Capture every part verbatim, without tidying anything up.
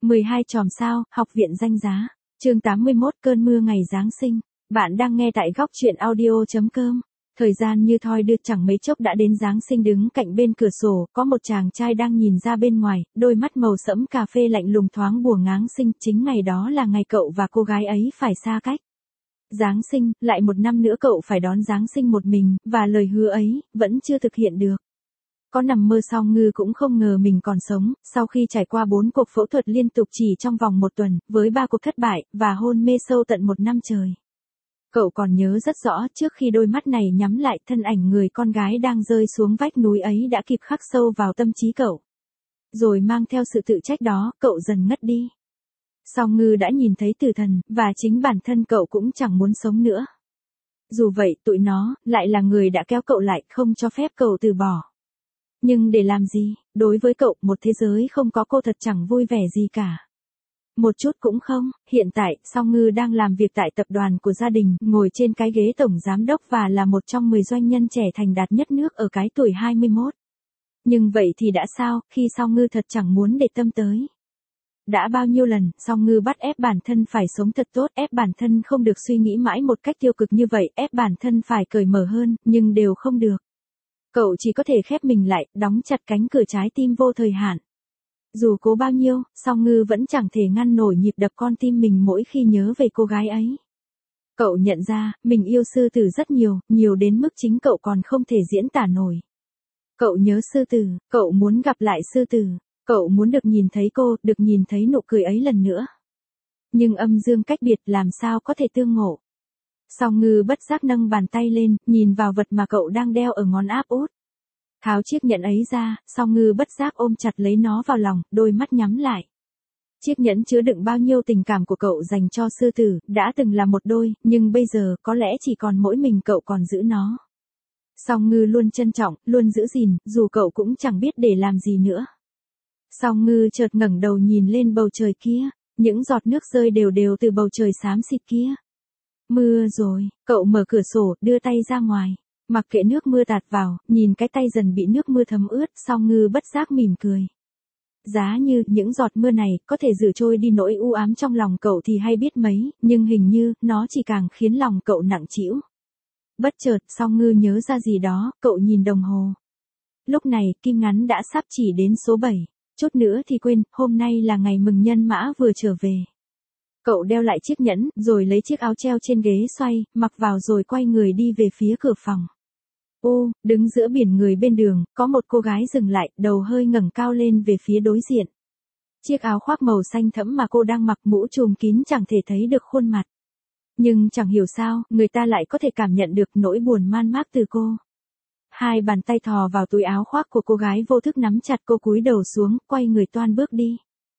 mười hai chòm sao, học viện danh giá. Chương tám mươi mốt Cơn mưa ngày Giáng sinh. Bạn đang nghe tại góc truyện audio chấm com. Thời gian như thoi đưa, chẳng mấy chốc đã đến Giáng sinh. Đứng cạnh bên cửa sổ, có một chàng trai đang nhìn ra bên ngoài, đôi mắt màu sẫm cà phê lạnh lùng thoáng bùa ngáng sinh. Chính ngày đó là ngày cậu và cô gái ấy phải xa cách. Giáng sinh, lại một năm nữa cậu phải đón Giáng sinh một mình, và lời hứa ấy, vẫn chưa thực hiện được. Có nằm mơ Song Ngư cũng không ngờ mình còn sống, sau khi trải qua bốn cuộc phẫu thuật liên tục chỉ trong vòng một tuần, với ba cuộc thất bại, và hôn mê sâu tận một năm trời. Cậu còn nhớ rất rõ, trước khi đôi mắt này nhắm lại, thân ảnh người con gái đang rơi xuống vách núi ấy đã kịp khắc sâu vào tâm trí cậu. Rồi mang theo sự tự trách đó, cậu dần ngất đi. Song Ngư đã nhìn thấy tử thần, và chính bản thân cậu cũng chẳng muốn sống nữa. Dù vậy, tụi nó, lại là người đã kéo cậu lại, không cho phép cậu từ bỏ. Nhưng để làm gì? Đối với cậu, một thế giới không có cô thật chẳng vui vẻ gì cả. Một chút cũng không. Hiện tại, Song Ngư đang làm việc tại tập đoàn của gia đình, ngồi trên cái ghế tổng giám đốc và là một trong mười doanh nhân trẻ thành đạt nhất nước ở cái tuổi hai mươi mốt. Nhưng vậy thì đã sao, khi Song Ngư thật chẳng muốn để tâm tới. Đã bao nhiêu lần, Song Ngư bắt ép bản thân phải sống thật tốt, ép bản thân không được suy nghĩ mãi một cách tiêu cực như vậy, ép bản thân phải cởi mở hơn, nhưng đều không được. Cậu chỉ có thể khép mình lại, đóng chặt cánh cửa trái tim vô thời hạn. Dù cố bao nhiêu, Song Ngư vẫn chẳng thể ngăn nổi nhịp đập con tim mình mỗi khi nhớ về cô gái ấy. Cậu nhận ra, mình yêu sư tử rất nhiều, nhiều đến mức chính cậu còn không thể diễn tả nổi. Cậu nhớ sư tử, cậu muốn gặp lại sư tử, cậu muốn được nhìn thấy cô, được nhìn thấy nụ cười ấy lần nữa. Nhưng âm dương cách biệt làm sao có thể tương ngộ. Song Ngư bất giác nâng bàn tay lên, nhìn vào vật mà cậu đang đeo ở ngón áp út. Tháo chiếc nhẫn ấy ra, Song Ngư bất giác ôm chặt lấy nó vào lòng, đôi mắt nhắm lại. Chiếc nhẫn chứa đựng bao nhiêu tình cảm của cậu dành cho sư tử, đã từng là một đôi, nhưng bây giờ có lẽ chỉ còn mỗi mình cậu còn giữ nó. Song Ngư luôn trân trọng, luôn giữ gìn, dù cậu cũng chẳng biết để làm gì nữa. Song Ngư chợt ngẩng đầu nhìn lên bầu trời kia, những giọt nước rơi đều đều từ bầu trời xám xịt kia. Mưa rồi, cậu mở cửa sổ, đưa tay ra ngoài. Mặc kệ nước mưa tạt vào, nhìn cái tay dần bị nước mưa thấm ướt, Song Ngư bất giác mỉm cười. Giá như những giọt mưa này có thể rửa trôi đi nỗi u ám trong lòng cậu thì hay biết mấy, nhưng hình như nó chỉ càng khiến lòng cậu nặng trĩu. Bất chợt, Song Ngư nhớ ra gì đó, cậu nhìn đồng hồ. Lúc này, kim ngắn đã sắp chỉ đến số bảy. Chút nữa thì quên, hôm nay là ngày mừng nhân mã vừa trở về. Cậu đeo lại chiếc nhẫn, rồi lấy chiếc áo treo trên ghế xoay, mặc vào rồi quay người đi về phía cửa phòng. Ô, đứng giữa biển người bên đường, có một cô gái dừng lại, đầu hơi ngẩng cao lên về phía đối diện. Chiếc áo khoác màu xanh thẫm mà cô đang mặc, mũ trùm kín chẳng thể thấy được khuôn mặt. Nhưng chẳng hiểu sao, người ta lại có thể cảm nhận được nỗi buồn man mác từ cô. Hai bàn tay thò vào túi áo khoác của cô gái vô thức nắm chặt, cô cúi đầu xuống, quay người toan bước đi.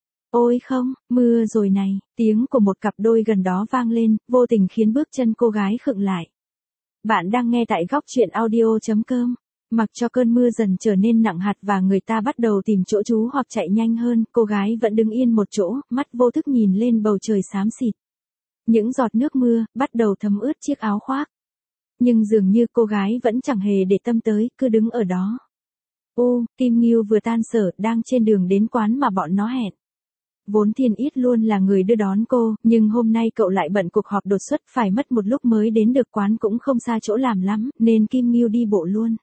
Ôi không, mưa rồi này, tiếng của một cặp đôi gần đó vang lên, vô tình khiến bước chân cô gái khựng lại. Bạn đang nghe tại góc truyện audio chấm com. Mặc cho cơn mưa dần trở nên nặng hạt và người ta bắt đầu tìm chỗ trú hoặc chạy nhanh hơn, cô gái vẫn đứng yên một chỗ, mắt vô thức nhìn lên bầu trời xám xịt. Những giọt nước mưa, bắt đầu thấm ướt chiếc áo khoác. Nhưng dường như cô gái vẫn chẳng hề để tâm tới, cứ đứng ở đó. Ô, Kim Ngưu vừa tan sở, đang trên đường đến quán mà bọn nó hẹn. Vốn Thiên Yết luôn là người đưa đón cô, nhưng hôm nay cậu lại bận cuộc họp đột xuất, phải mất một lúc mới đến được, quán cũng không xa chỗ làm lắm, nên Kim Ngưu đi bộ luôn.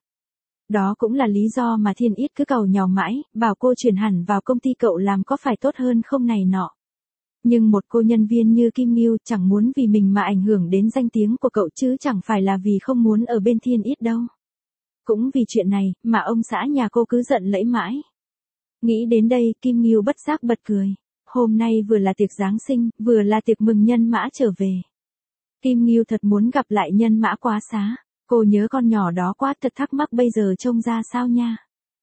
Đó cũng là lý do mà Thiên Yết cứ càu nhàu mãi, bảo cô chuyển hẳn vào công ty cậu làm có phải tốt hơn không này nọ. Nhưng một cô nhân viên như Kim Ngưu chẳng muốn vì mình mà ảnh hưởng đến danh tiếng của cậu, chứ chẳng phải là vì không muốn ở bên Thiên Yết đâu. Cũng vì chuyện này, mà ông xã nhà cô cứ giận lẫy mãi. Nghĩ đến đây, Kim Ngưu bất giác bật cười. Hôm nay vừa là tiệc Giáng sinh, vừa là tiệc mừng nhân mã trở về. Kim Ngưu thật muốn gặp lại nhân mã quá xá. Cô nhớ con nhỏ đó quá, thật thắc mắc bây giờ trông ra sao nha.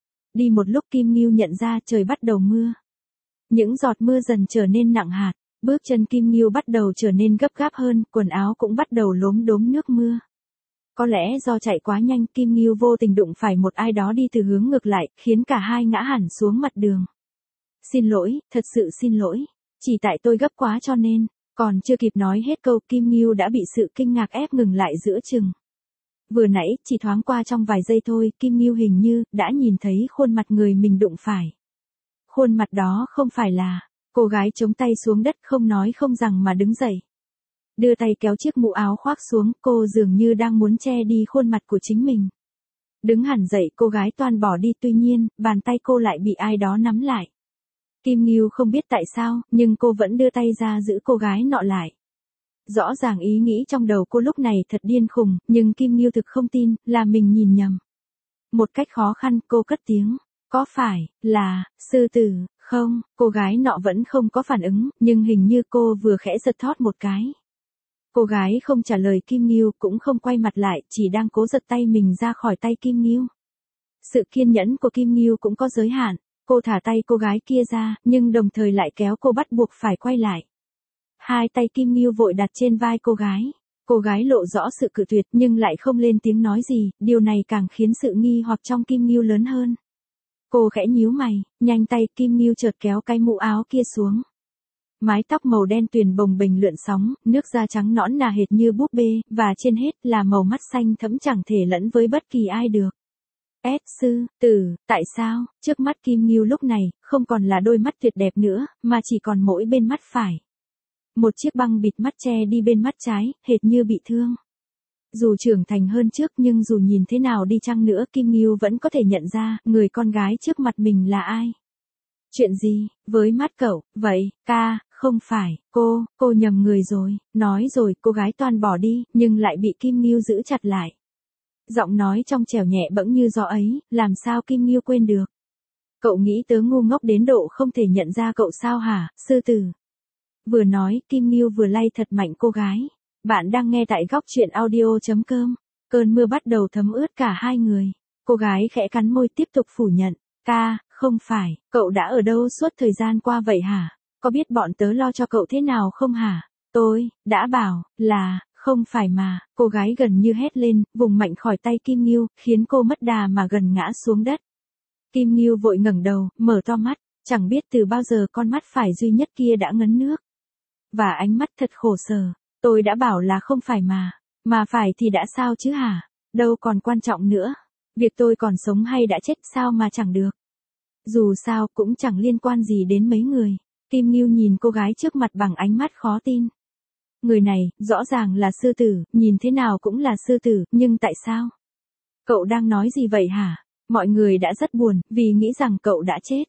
Đi một lúc Kim Ngưu nhận ra trời bắt đầu mưa. Những giọt mưa dần trở nên nặng hạt, bước chân Kim Ngưu bắt đầu trở nên gấp gáp hơn, quần áo cũng bắt đầu lốm đốm nước mưa. Có lẽ do chạy quá nhanh, Kim Ngưu vô tình đụng phải một ai đó đi từ hướng ngược lại, khiến cả hai ngã hẳn xuống mặt đường. Xin lỗi, thật sự xin lỗi. Chỉ tại tôi gấp quá cho nên, còn chưa kịp nói hết câu, Kim Ngưu đã bị sự kinh ngạc ép ngừng lại giữa chừng. Vừa nãy, chỉ thoáng qua trong vài giây thôi, Kim Ngưu hình như đã nhìn thấy khuôn mặt người mình đụng phải. Khuôn mặt đó không phải là Cô gái chống tay xuống đất không nói không rằng mà đứng dậy. Đưa tay kéo chiếc mũ áo khoác xuống, cô dường như đang muốn che đi khuôn mặt của chính mình. Đứng hẳn dậy cô gái toan bỏ đi, tuy nhiên, bàn tay cô lại bị ai đó nắm lại. Kim Ngưu không biết tại sao, nhưng cô vẫn đưa tay ra giữ cô gái nọ lại. Rõ ràng ý nghĩ trong đầu cô lúc này thật điên khùng, nhưng Kim Ngưu thực không tin, là mình nhìn nhầm. Một cách khó khăn cô cất tiếng, có phải, là, sư tử, không, cô gái nọ vẫn không có phản ứng, nhưng hình như cô vừa khẽ giật thót một cái. Cô gái không trả lời Kim Ngưu cũng không quay mặt lại, chỉ đang cố giật tay mình ra khỏi tay Kim Ngưu. Sự kiên nhẫn của Kim Ngưu cũng có giới hạn, cô thả tay cô gái kia ra, nhưng đồng thời lại kéo cô bắt buộc phải quay lại. Hai tay Kim Ngưu vội đặt trên vai cô gái. Cô gái lộ rõ sự cự tuyệt nhưng lại không lên tiếng nói gì, điều này càng khiến sự nghi hoặc trong Kim Ngưu lớn hơn. Cô khẽ nhíu mày, nhanh tay Kim Ngưu chợt kéo cái mũ áo kia xuống. Mái tóc màu đen tuyền bồng bềnh lượn sóng, nước da trắng nõn nà hệt như búp bê, và trên hết là màu mắt xanh thẫm chẳng thể lẫn với bất kỳ ai được. S sư tử, tại sao, trước mắt Kim Ngưu lúc này, không còn là đôi mắt tuyệt đẹp nữa, mà chỉ còn mỗi bên mắt phải. Một chiếc băng bịt mắt che đi bên mắt trái, hệt như bị thương. Dù trưởng thành hơn trước nhưng dù nhìn thế nào đi chăng nữa Kim Ngưu vẫn có thể nhận ra người con gái trước mặt mình là ai. Chuyện gì, với mắt cậu, vậy, ca, không phải, cô, cô nhầm người rồi, nói rồi cô gái toan bỏ đi, nhưng lại bị Kim Ngưu giữ chặt lại. Giọng nói trong trẻo nhẹ bẫng như gió ấy, làm sao Kim Ngưu quên được. Cậu nghĩ tớ ngu ngốc đến độ không thể nhận ra cậu sao hả, sư tử. Vừa nói, Kim Ngưu vừa lay thật mạnh cô gái. Bạn đang nghe tại góc truyện audio chấm com. Cơn mưa bắt đầu thấm ướt cả hai người. Cô gái khẽ cắn môi tiếp tục phủ nhận. Ca, không phải, cậu đã ở đâu suốt thời gian qua vậy hả? Có biết bọn tớ lo cho cậu thế nào không hả? Tôi, đã bảo, là, không phải mà, cô gái gần như hét lên, vùng mạnh khỏi tay Kim Ngưu, khiến cô mất đà mà gần ngã xuống đất. Kim Ngưu vội ngẩng đầu, mở to mắt, chẳng biết từ bao giờ con mắt phải duy nhất kia đã ngấn nước. Và ánh mắt thật khổ sở, tôi đã bảo là không phải mà, mà phải thì đã sao chứ hả? Đâu còn quan trọng nữa, việc tôi còn sống hay đã chết sao mà chẳng được. Dù sao cũng chẳng liên quan gì đến mấy người. Kim Ngưu nhìn cô gái trước mặt bằng ánh mắt khó tin. Người này, rõ ràng là sư tử, nhìn thế nào cũng là sư tử, nhưng tại sao? Cậu đang nói gì vậy hả? Mọi người đã rất buồn, vì nghĩ rằng cậu đã chết.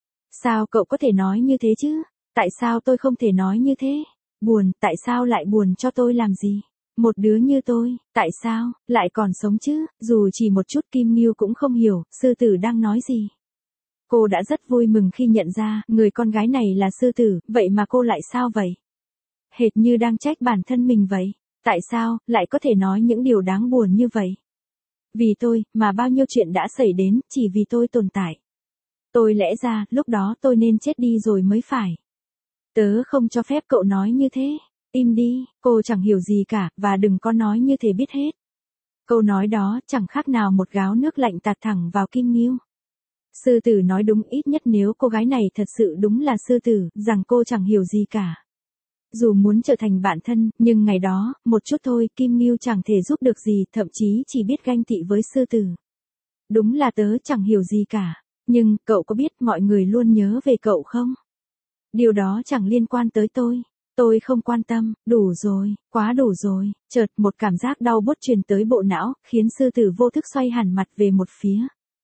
Sao cậu có thể nói như thế chứ? Tại sao tôi không thể nói như thế? Buồn, tại sao lại buồn cho tôi làm gì? Một đứa như tôi, tại sao, lại còn sống chứ? Dù chỉ một chút Kim Ngưu cũng không hiểu, sư tử đang nói gì. Cô đã rất vui mừng khi nhận ra, người con gái này là sư tử, vậy mà cô lại sao vậy? Hệt như đang trách bản thân mình vậy. Tại sao, lại có thể nói những điều đáng buồn như vậy? Vì tôi, mà bao nhiêu chuyện đã xảy đến, chỉ vì tôi tồn tại. Tôi lẽ ra, lúc đó tôi nên chết đi rồi mới phải. Tớ không cho phép cậu nói như thế. Im đi, cô chẳng hiểu gì cả, và đừng có nói như thế biết hết. Câu nói đó chẳng khác nào một gáo nước lạnh tạt thẳng vào Kim Ngưu. Sư tử nói đúng, ít nhất nếu cô gái này thật sự đúng là sư tử, rằng cô chẳng hiểu gì cả. Dù muốn trở thành bạn thân, nhưng ngày đó, một chút thôi, Kim Ngưu chẳng thể giúp được gì, thậm chí chỉ biết ganh tị với sư tử. Đúng là tớ chẳng hiểu gì cả. Nhưng, cậu có biết mọi người luôn nhớ về cậu không? Điều đó chẳng liên quan tới tôi. Tôi không quan tâm, đủ rồi, quá đủ rồi. Chợt một cảm giác đau buốt truyền tới bộ não, khiến sư tử vô thức xoay hẳn mặt về một phía.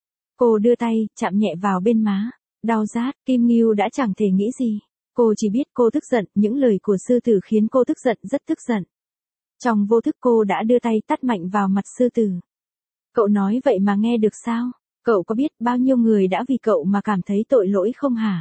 Cô đưa tay, chạm nhẹ vào bên má. Đau rát, Kim Ngưu đã chẳng thể nghĩ gì. Cô chỉ biết cô tức giận, những lời của sư tử khiến cô tức giận, rất tức giận. Trong vô thức cô đã đưa tay tát mạnh vào mặt sư tử. Cậu nói vậy mà nghe được sao? Cậu có biết bao nhiêu người đã vì cậu mà cảm thấy tội lỗi không hả?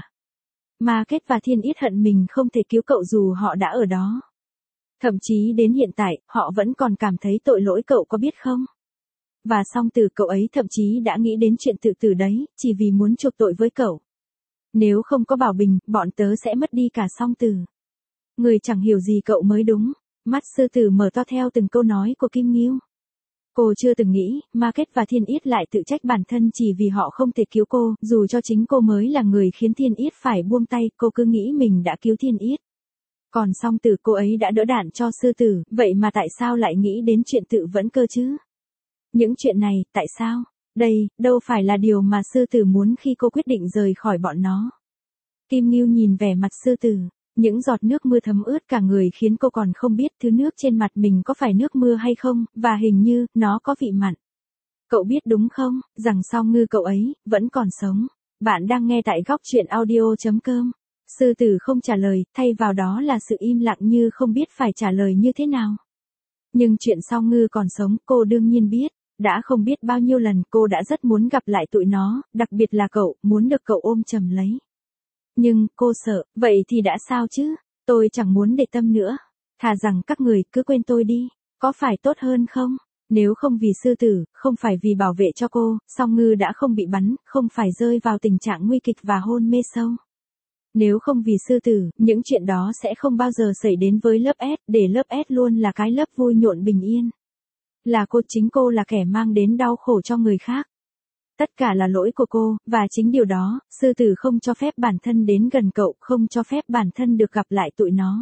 Ma Kết và Thiên Yết hận mình không thể cứu cậu dù họ đã ở đó. Thậm chí đến hiện tại, họ vẫn còn cảm thấy tội lỗi, cậu có biết không? Và song tử cậu ấy thậm chí đã nghĩ đến chuyện tự tử đấy, chỉ vì muốn chuộc tội với cậu. Nếu không có Bảo Bình, bọn tớ sẽ mất đi cả song tử. Người chẳng hiểu gì cậu mới đúng. Mắt sư tử mở to theo từng câu nói của Kim Ngưu. Cô chưa từng nghĩ, Ma Kết và Thiên Yết lại tự trách bản thân chỉ vì họ không thể cứu cô, dù cho chính cô mới là người khiến Thiên Yết phải buông tay, cô cứ nghĩ mình đã cứu Thiên Yết. Còn song tử cô ấy đã đỡ đạn cho sư tử, vậy mà tại sao lại nghĩ đến chuyện tự vẫn cơ chứ? Những chuyện này, tại sao? Đây, đâu phải là điều mà sư tử muốn khi cô quyết định rời khỏi bọn nó. Kim Ngưu nhìn vẻ mặt sư tử, những giọt nước mưa thấm ướt cả người khiến cô còn không biết thứ nước trên mặt mình có phải nước mưa hay không, và hình như, nó có vị mặn. Cậu biết đúng không, rằng Song Ngư cậu ấy, vẫn còn sống. Bạn đang nghe tại góc chuyện audio.com. Sư tử không trả lời, thay vào đó là sự im lặng như không biết phải trả lời như thế nào. Nhưng chuyện Song Ngư còn sống, cô đương nhiên biết. Đã không biết bao nhiêu lần cô đã rất muốn gặp lại tụi nó, đặc biệt là cậu, muốn được cậu ôm chầm lấy. Nhưng, cô sợ, vậy thì đã sao chứ? Tôi chẳng muốn để tâm nữa. Thà rằng các người cứ quên tôi đi, có phải tốt hơn không? Nếu không vì sư tử, không phải vì bảo vệ cho cô, Song Ngư đã không bị bắn, không phải rơi vào tình trạng nguy kịch và hôn mê sâu. Nếu không vì sư tử, những chuyện đó sẽ không bao giờ xảy đến với lớp S, để lớp S luôn là cái lớp vui nhộn bình yên. Là cô, chính cô là kẻ mang đến đau khổ cho người khác. Tất cả là lỗi của cô, và chính điều đó, sư tử không cho phép bản thân đến gần cậu, không cho phép bản thân được gặp lại tụi nó.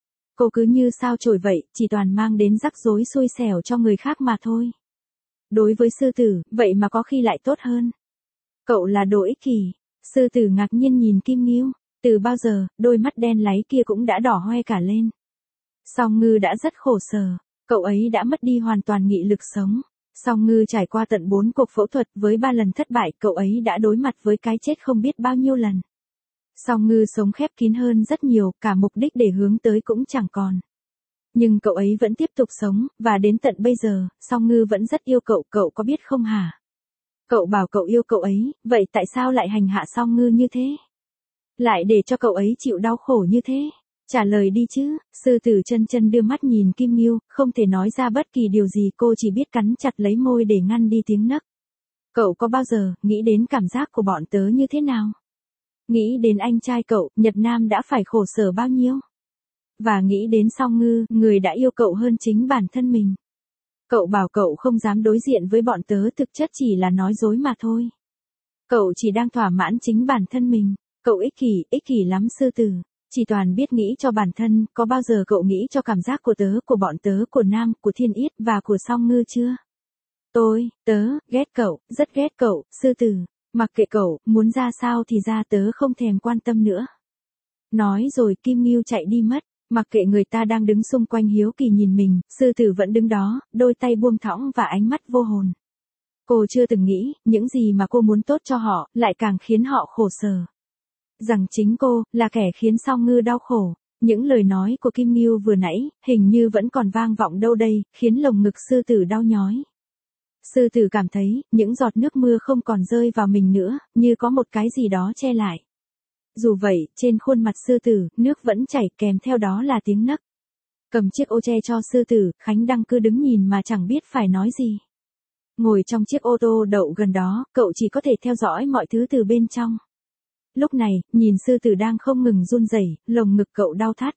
Cô cứ như sao chổi vậy, chỉ toàn mang đến rắc rối xui xẻo cho người khác mà thôi. Đối với sư tử, vậy mà có khi lại tốt hơn. Cậu là đồ ích kỷ. Sư tử ngạc nhiên nhìn Kim Ngưu. Từ bao giờ, đôi mắt đen láy kia cũng đã đỏ hoe cả lên. Song Ngư đã rất khổ sở. Cậu ấy đã mất đi hoàn toàn nghị lực sống. Song Ngư trải qua tận bốn cuộc phẫu thuật với ba lần thất bại, cậu ấy đã đối mặt với cái chết không biết bao nhiêu lần. Song Ngư sống khép kín hơn rất nhiều, cả mục đích để hướng tới cũng chẳng còn. Nhưng cậu ấy vẫn tiếp tục sống, và đến tận bây giờ, Song Ngư vẫn rất yêu cậu, cậu có biết không hả? Cậu bảo cậu yêu cậu ấy, vậy tại sao lại hành hạ Song Ngư như thế? Lại để cho cậu ấy chịu đau khổ như thế? Trả lời đi chứ. Sư tử chân chân đưa mắt nhìn Kim Ngưu, không thể nói ra bất kỳ điều gì, cô chỉ biết cắn chặt lấy môi để ngăn đi tiếng nấc. Cậu có bao giờ nghĩ đến cảm giác của bọn tớ như thế nào? Nghĩ đến anh trai cậu, Nhật Nam đã phải khổ sở bao nhiêu? Và nghĩ đến Song Ngư, người đã yêu cậu hơn chính bản thân mình. Cậu bảo cậu không dám đối diện với bọn tớ, thực chất chỉ là nói dối mà thôi. Cậu chỉ đang thỏa mãn chính bản thân mình. Cậu ích kỷ, ích kỷ lắm sư tử. Chỉ toàn biết nghĩ cho bản thân, có bao giờ cậu nghĩ cho cảm giác của tớ, của bọn tớ, của Nam, của Thiên Yết và của Song Ngư chưa? Tôi, tớ, ghét cậu, rất ghét cậu, sư tử. Mặc kệ cậu, muốn ra sao thì ra, tớ không thèm quan tâm nữa. Nói rồi Kim Ngưu chạy đi mất, mặc kệ người ta đang đứng xung quanh hiếu kỳ nhìn mình, sư tử vẫn đứng đó, đôi tay buông thõng và ánh mắt vô hồn. Cô chưa từng nghĩ, những gì mà cô muốn tốt cho họ, lại càng khiến họ khổ sở. Rằng chính cô, là kẻ khiến Song Ngư đau khổ. Những lời nói của Kim Ngưu vừa nãy, hình như vẫn còn vang vọng đâu đây, khiến lồng ngực sư tử đau nhói. Sư tử cảm thấy, những giọt nước mưa không còn rơi vào mình nữa, như có một cái gì đó che lại. Dù vậy, trên khuôn mặt sư tử, nước vẫn chảy, kèm theo đó là tiếng nấc. Cầm chiếc ô che cho sư tử, Khánh Đăng cứ đứng nhìn mà chẳng biết phải nói gì. Ngồi trong chiếc ô tô đậu gần đó, cậu chỉ có thể theo dõi mọi thứ từ bên trong. Lúc này, nhìn sư tử đang không ngừng run rẩy, lồng ngực cậu đau thắt.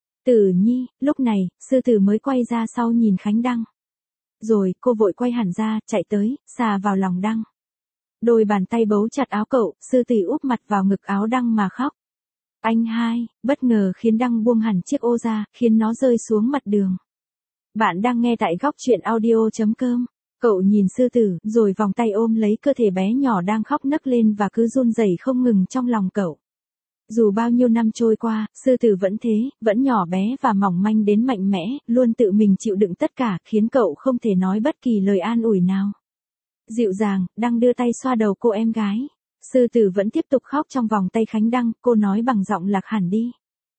Tử Nhi, lúc này, sư tử mới quay ra sau nhìn Khánh Đăng. Rồi, cô vội quay hẳn ra, chạy tới, xà vào lòng Đăng. Đôi bàn tay bấu chặt áo cậu, sư tử úp mặt vào ngực áo Đăng mà khóc. Anh hai, bất ngờ khiến Đăng buông hẳn chiếc ô ra, khiến nó rơi xuống mặt đường. Bạn đang nghe tại góc chuyện audio.com. Cậu nhìn sư tử, rồi vòng tay ôm lấy cơ thể bé nhỏ đang khóc nấc lên và cứ run rẩy không ngừng trong lòng cậu. Dù bao nhiêu năm trôi qua, sư tử vẫn thế, vẫn nhỏ bé và mỏng manh đến mạnh mẽ, luôn tự mình chịu đựng tất cả, khiến cậu không thể nói bất kỳ lời an ủi nào. Dịu dàng, Đăng đưa tay xoa đầu cô em gái. Sư tử vẫn tiếp tục khóc trong vòng tay Khánh Đăng, cô nói bằng giọng lạc hẳn đi.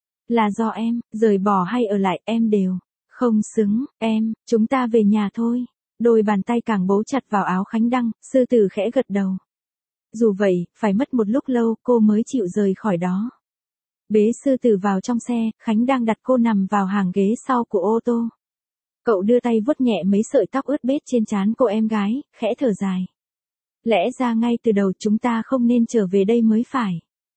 Là do em, rời bỏ hay ở lại, em đều không xứng, em, chúng ta về nhà thôi. Đôi bàn tay càng bấu chặt vào áo Khánh Đăng, sư tử khẽ gật đầu. Dù vậy, phải mất một lúc lâu, cô mới chịu rời khỏi đó. Bế sư tử vào trong xe, Khánh Đăng đặt cô nằm vào hàng ghế sau của ô tô. Cậu đưa tay vuốt nhẹ mấy sợi tóc ướt bết trên trán cô em gái, khẽ thở dài. Lẽ ra ngay từ đầu chúng ta không nên trở về đây mới phải.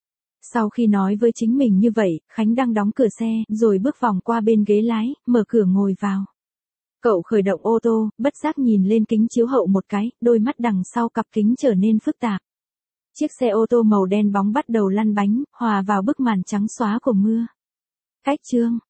Sau khi nói với chính mình như vậy, Khánh Đăng đóng cửa xe, rồi bước vòng qua bên ghế lái, mở cửa ngồi vào. Cậu khởi động ô tô, bất giác nhìn lên kính chiếu hậu một cái, đôi mắt đằng sau cặp kính trở nên phức tạp. Chiếc xe ô tô màu đen bóng bắt đầu lăn bánh, hòa vào bức màn trắng xóa của mưa. Cách chương